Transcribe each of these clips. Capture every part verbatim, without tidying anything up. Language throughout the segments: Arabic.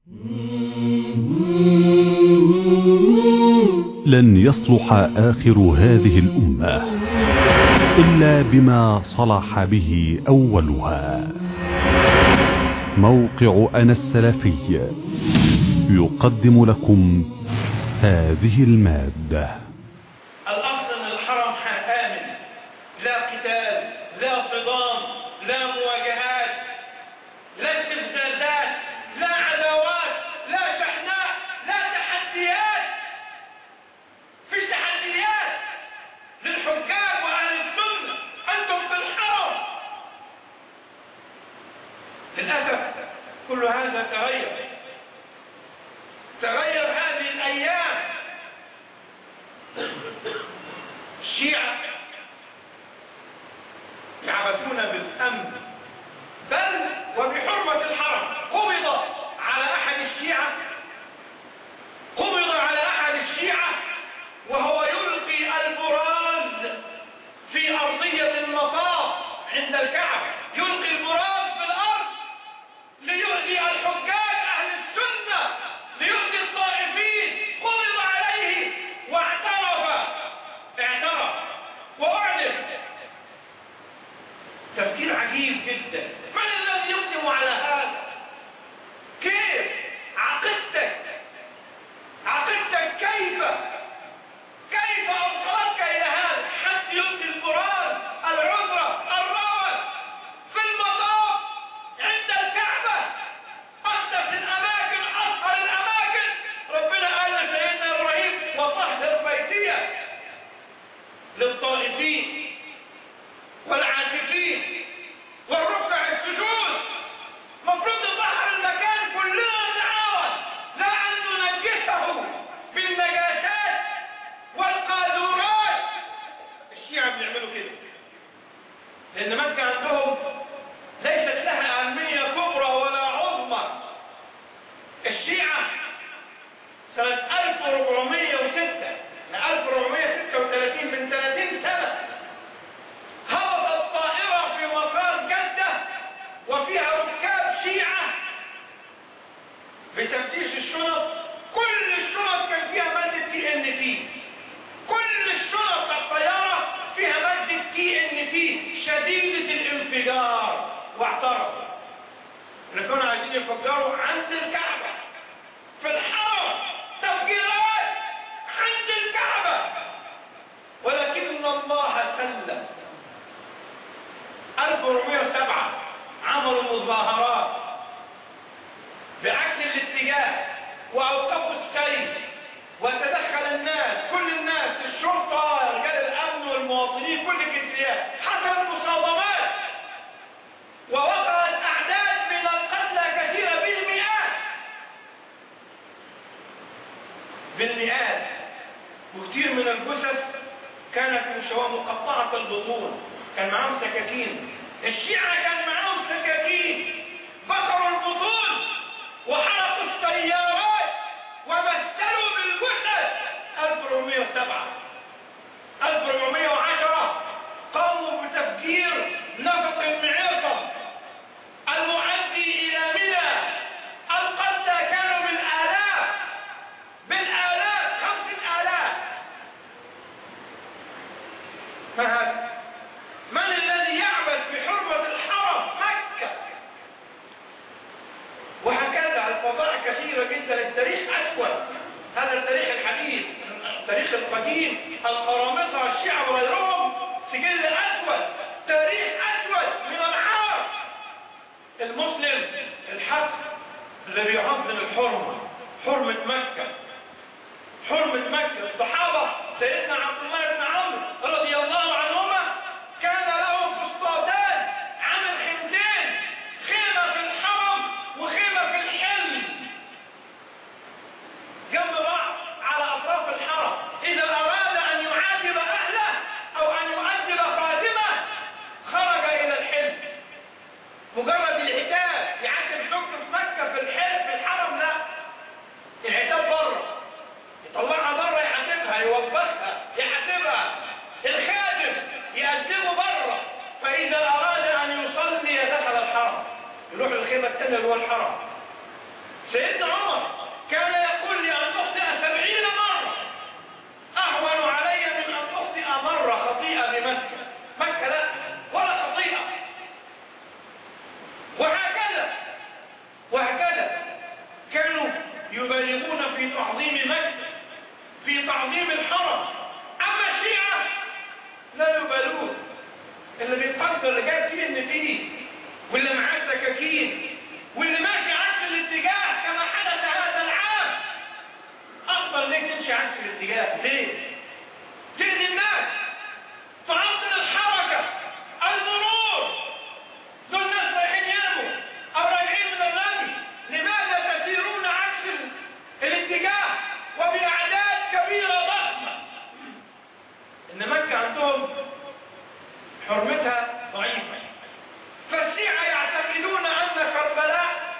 لن يصلح آخر هذه الأمة إلا بما صلح به أولها. موقع أنا السلفي يقدم لكم هذه المادة. الأصل أن الحرم آمن، لا قتال، لا صدام، لا مواجهات، لا استفزازات، لا عداوات، لا شحناء، لا تحديات. فيش تحديات للحجاج وأهل السنة، أنتم في الحرم. للأسف كل هذا تغير تغير هذه الأيام. الشيعة يعبثون بالأمن، بل وبحرمة الحرم. قبض على أحد الشيعة قبض على أحد الشيعة وهو يلقي البراز في أرضية المطاف عند الكعبة، يلقي البراز في الأرض ليؤذي الحجاج أهل السنة، ليؤذي الطائفين. قبض عليه واعترف اعترف وأعلن. تفكير عجيب جدا. من الذي يقدم على هذا؟ كيف عقيدتك عقيدتك كيف كيف أوصلتك إلى هذا؟ حد يلقي البراز، العذرة، الروث في المطاف عند الكعبة، أقدس الأماكن، أصغر الأماكن. ربنا قال لسيدنا إبراهيم: وطهر بيتي للطائفين والعاكفين والركع السجود. مفروض نطهر المكان كلنا نتعاون، لا أن ننجسه بالنجاسات والقاذورات. الشيعة بيعملوا كده لأن مكة عندهم ليست لها أهمية كبرى ولا عظمى. الشيعة سنة ألف وأربعمائة وستة ل ألف وأربعمائة وستة وثلاثين، من ثلاثين سنة، هبطت طائرة في مطار جدة وفيها ركاب شيعة بتفتيش الشنط. كل الشنط كان فيها مادة تي ان تي، كل الشنط الطيارة فيها مادة تي ان تي شديدة الانفجار. واعترفوا ان كانوا عايزين يفجروا عند الكعبة في الحرم، تفجيرات عند الكعبة، ولكن الله سلم. ألف وأربعمائة وسبعة عملوا مظاهرات بعكس الاتجاه وأوقفوا السير وتدخل الناس، كل الناس، الشرطة، رجال الأمن والمواطنين، كل الجنسيات. حصلت مصادمات ووقعت أعداد من القتلى كثيرة بالمئات بالمئات وكثير من الجثث كانت مشوهة مقطعة البطون، كان معاهم سكاكين. الشيعة كان معاهم سكاكين، بصروا البطون وحرقوا السيارات ومثلوا بالجثث. ألف وأربعمائة وسبعة ألف وأربعمائة وعشرة قاموا بتفجير نفق المعيصم المؤدي إلى منى. القتلى كانوا بالآلاف بالآلاف خمسة آلاف. ما هذا؟ من الذي يعبث بحرمة الحرم مكة؟ وهكذا الفضائح كثيرة جدا. التاريخ أسود، هذا التاريخ الحديث، التاريخ القديم، القرامطة، الشيعة وغيرهم، سجل أسود، تاريخ أسود من العار. المسلم الحق الذي يعظم الحرمة، حرمة مكة، حرمة مكة. الصحابة سيدنا عبد الله بن عمرو رضي الله عنهما كان له فسطاطان عامل خيمتين، خيمة في الحرم وخيمة في الحلم جنب بعض على أطراف الحرم. إذا أراد أن يعاتب أهله أو أن يؤدب خادمه خرج إلى الحلم. مجرد العتاب، يعاتب زوجته في مكة في الحلم في الحرم، لا، العتاب بره، يطلعها بره يعاتبها، يوبخها، يحاسبها. الخادم يقدمه بره، فإذا أراد أن يصلي دخل الحرم، يروح للخيمة الثانية اللي هو الحرم. سيدنا يبالغون في تعظيم مكة، في تعظيم الحرم. أما الشيعة لا يبالون، اللي بيتفكر اللي جايب تين فيه واللي معاه سكاكين واللي ماشي عكس الاتجاه كما حدث هذا العام. أصلا ليه تمشي عكس الاتجاه؟ ليه؟ تأذي الناس، تعطل الحركة، المرور. دول ناس رايحين يناموا أو راجعين من الرمي، لماذا تسيرون عكس الاتجاه وبأعداد كبيرة ضخمة؟ إن مكة عندهم حرمتها ضعيفة. فالشيعة يعتقدون أن كربلاء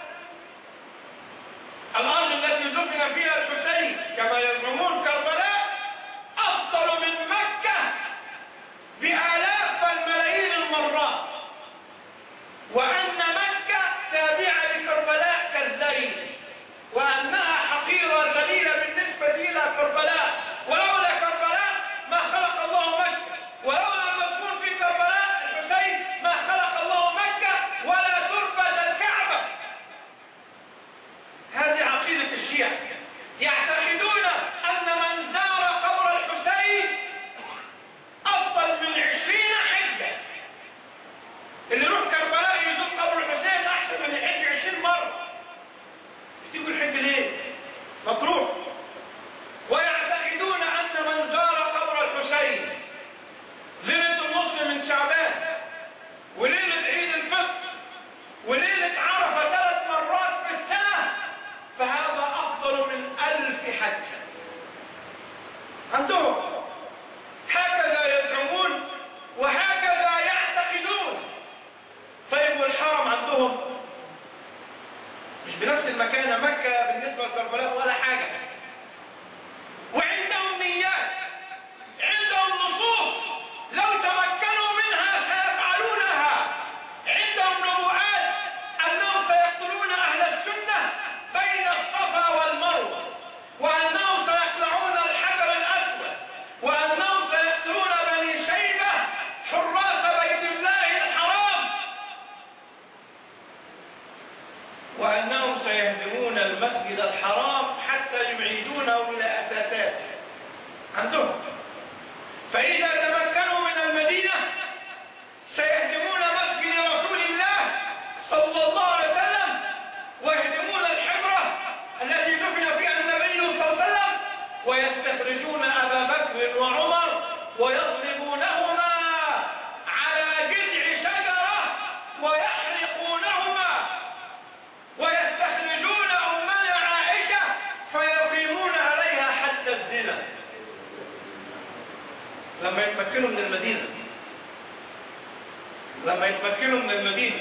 الأرض التي دفن فيها الحسين كما يزعمون كربلاء أفضل من مكة بآلاف الملايين المرات، وأن مكة تابعة لكربلاء كالزيت، وأنها حقيرة ذليلة بالنسبة إلى كربلاء. ولولا كربلاء ما خلق الله مكة، ولولا المدفون في كربلاء الحسين ما خلق الله مكة ولا تربة الكعبة. هذه عقيدة الشيعة، يعتقدون أن من زار قبر الحسين أفضل من عشرين حجة. اللي يروح كربلاء يزور قبر الحسين أحسن من الحج عشرين مرة. تيجوا الحج ليه؟ مطروح. ويعتقدون أن من زار قبر الحسين ليلة النصف من شعبان وليلة عيد الفطر وليلة عرفة ثلاث مرات في السنة فهذا أفضل من ألف حجة. عندهم هكذا يزعمون وهكذا يعتقدون. طيب والحرم عندهم مش بنفس المكانة، مكة بالنسبة لكربلاء ولا حاجة، وعندهم نيات، عندهم نصوص لو تمكنوا منها سيفعلونها. عندهم نبوءات أنهم سيقتلون أهل السنة بين الصفا والمروة، وأنهم سيقلعون الحجر الأسود، وأنهم سيقتلون بني شيبة حراس بيت الله الحرام، وأنهم سيهدمون المسجد الحرام حتى يعيدونه إلى أساساته. عندهم. فإذا تمكنوا من المدينة سيهدمون مسجد رسول الله صلى الله عليه وسلم، ويهدمون الحجرة التي دفن فيها النبي صلى الله عليه وسلم، ويستخرجون أبا بكر وعمر ويصلبونهما على جذع شجرة ويحرقونهما، ويستخرجون أمنا عائشة فيقيمون عليها حد الزنا. لما يتمكنوا من المدينة، لما يتمكنوا من المدينة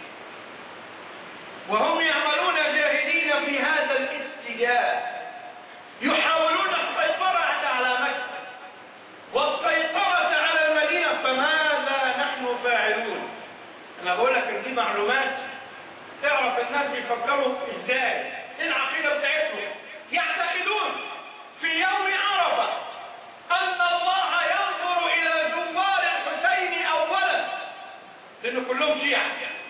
وهم يعملون جاهدين في هذا الاتجاه، يحاولون السيطرة على مكة والسيطرة على المدينة، فماذا نحن فاعلون؟ أنا بقول لك دي معلومات تعرف الناس بيفكروا ازاي، ايه العقيدة بتاعتهم. يعتقدون في يوم عرفة أن الله ينظر إلى زوار الحسين أولا، لأنه كلهم شيعة.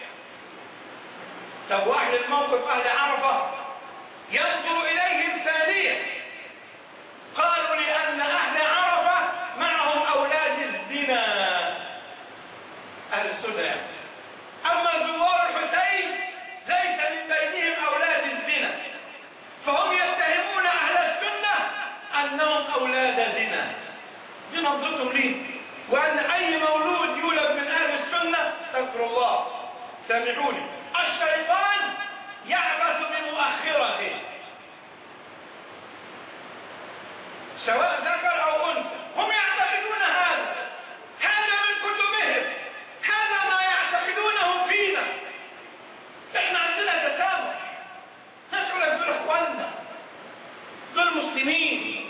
طب وأهل الموقف أهل عرفة ينظر إليهم ثانيا، قالوا لأن أهل عرفة معهم أولاد الزنا، أهل السنة يعني. أما زوار الحسين ليس من بينهم أولاد الزنا، فهم يتهمون أهل السنة أنهم أولاد زنا. دي نظرتهم ليه، وأن أي مولود يولد من أهل السنة استغفر الله سامحوني الشيطان يعبث بمؤخرته سواء ذكر أو أنثى. هم يعتقدون هذا، هذا من كتبهم، هذا ما يعتقدونه فينا. احنا عندنا تسامح، نسأل دول اخواننا، دول مسلمين،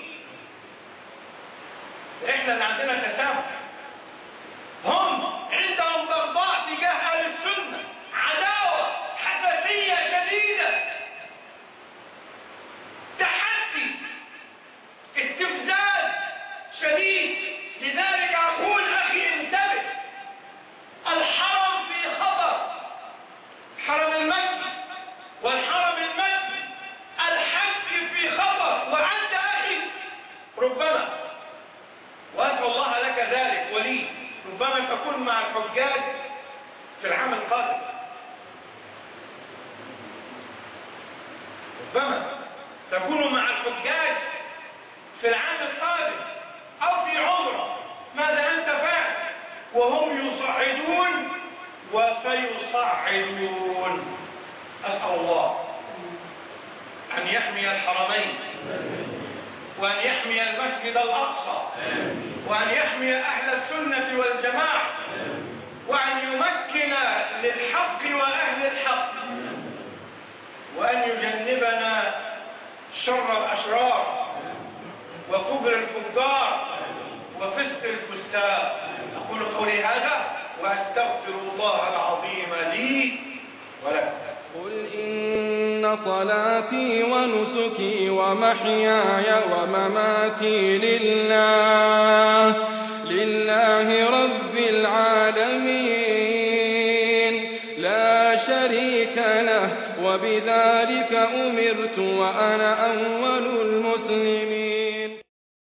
احنا اللي عندنا تسامح. هم عندهم بغضاء تجاه اهل السنة، عداوة، حساسية شديدة، تحدي، استفزاز شديد. لذلك اقول اخي انتبه، الحرم في خطر، حرم المكي والحرم المكي، الحج ربما، وأسأل الله لك ذلك ولي، ربما تكون مع الحجاج في العام القادم، ربما تكون مع الحجاج في العام القادم أو في عمرة. ماذا أنت فاعل؟ وهم يصعدون وسيصعدون. أسأل الله أن يحمي الحرمين، وأن يحمي المسجد الأقصى، وأن يحمي أهل السنة والجماعة، وأن يمكن للحق وأهل الحق، وأن يجنبنا شر الأشرار وكبر الفجار وفسق الفساق. أقول قولي هذا وأستغفر الله العظيم لي ولكم. قل إن صلاتي ونسكي ومحياي ومماتي لله لله رب العالمين لا شريك له وبذلك أمرت وأنا أول المسلمين.